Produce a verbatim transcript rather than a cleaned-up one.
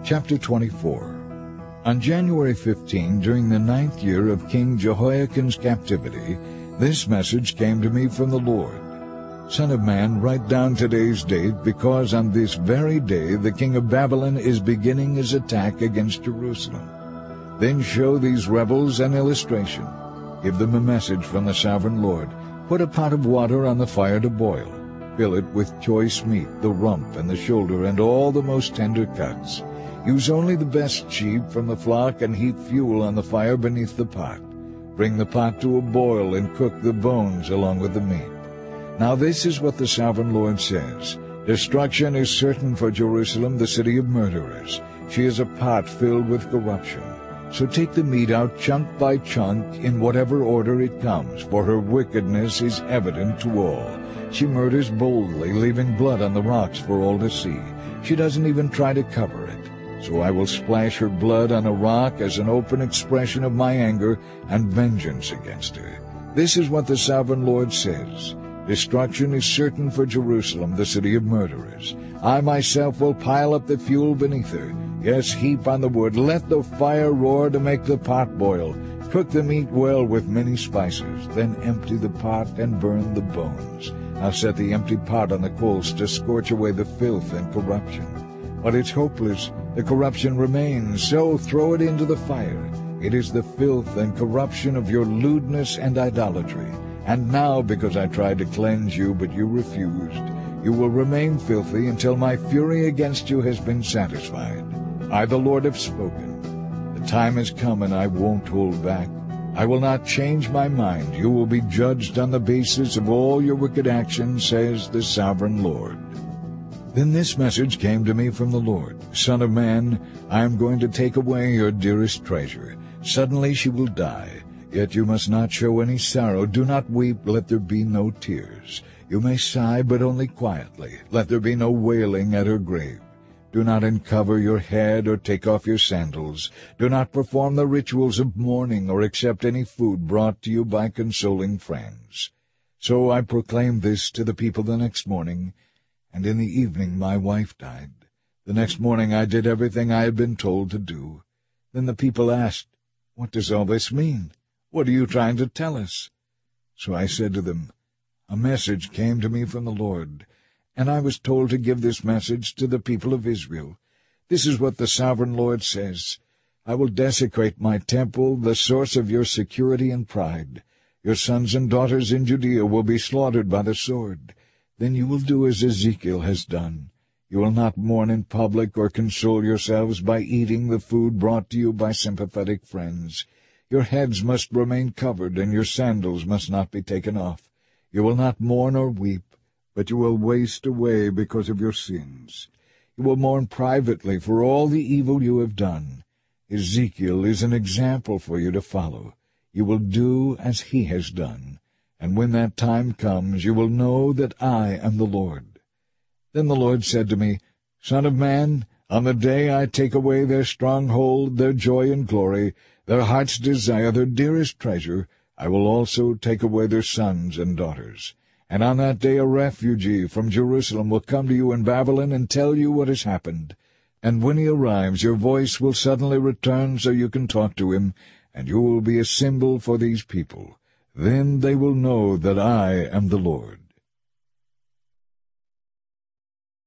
Chapter twenty-four. On January fifteenth, during the ninth year of King Jehoiakim's captivity, this message came to me from the Lord. Son of man, write down today's date, because on this very day the king of Babylon is beginning his attack against Jerusalem. Then show these rebels an illustration. Give them a message from the sovereign Lord. Put a pot of water on the fire to boil. Fill it with choice meat, the rump and the shoulder, and all the most tender cuts. Use only the best sheep from the flock, and heap fuel on the fire beneath the pot. Bring the pot to a boil, and cook the bones along with the meat. Now this is what the sovereign Lord says. Destruction is certain for Jerusalem, the city of murderers. She is a pot filled with corruption. So take the meat out chunk by chunk in whatever order it comes, for her wickedness is evident to all. She murders boldly, leaving blood on the rocks for all to see. She doesn't even try to cover it. So I will splash her blood on a rock as an open expression of my anger and vengeance against her. This is what the sovereign Lord says. Destruction is certain for Jerusalem, the city of murderers. I myself will pile up the fuel beneath her. Yes, heap on the wood. Let the fire roar to make the pot boil. Cook the meat well with many spices. Then empty the pot and burn the bones. Now set the empty pot on the coals to scorch away the filth and corruption. But it's hopeless. The corruption remains, so throw it into the fire. It is the filth and corruption of your lewdness and idolatry. And now, because I tried to cleanse you, but you refused, you will remain filthy until my fury against you has been satisfied. I, the Lord, have spoken. The time has come, and I won't hold back. I will not change my mind. You will be judged on the basis of all your wicked actions, says the sovereign Lord. Then this message came to me from the Lord. Son of man, I am going to take away your dearest treasure. Suddenly she will die. Yet you must not show any sorrow. Do not weep. Let there be no tears. You may sigh, but only quietly. Let there be no wailing at her grave. Do not uncover your head or take off your sandals. Do not perform the rituals of mourning or accept any food brought to you by consoling friends. So I proclaimed this to the people the next morning, and in the evening my wife died. The next morning I did everything I had been told to do. Then the people asked, "What does all this mean? What are you trying to tell us?" So I said to them, "A message came to me from the Lord, and I was told to give this message to the people of Israel. This is what the sovereign Lord says. I will desecrate my temple, the source of your security and pride. Your sons and daughters in Judea will be slaughtered by the sword. Then you will do as Ezekiel has done. You will not mourn in public or console yourselves by eating the food brought to you by sympathetic friends. Your heads must remain covered, and your sandals must not be taken off. You will not mourn or weep, but you will waste away because of your sins. You will mourn privately for all the evil you have done. Ezekiel is an example for you to follow. You will do as he has done, and when that time comes, you will know that I am the Lord." Then the Lord said to me, "Son of man, on the day I take away their stronghold, their joy and glory, their heart's desire, their dearest treasure, I will also take away their sons and daughters. And on that day a refugee from Jerusalem will come to you in Babylon and tell you what has happened. And when he arrives, your voice will suddenly return so you can talk to him, and you will be a symbol for these people. Then they will know that I am the Lord."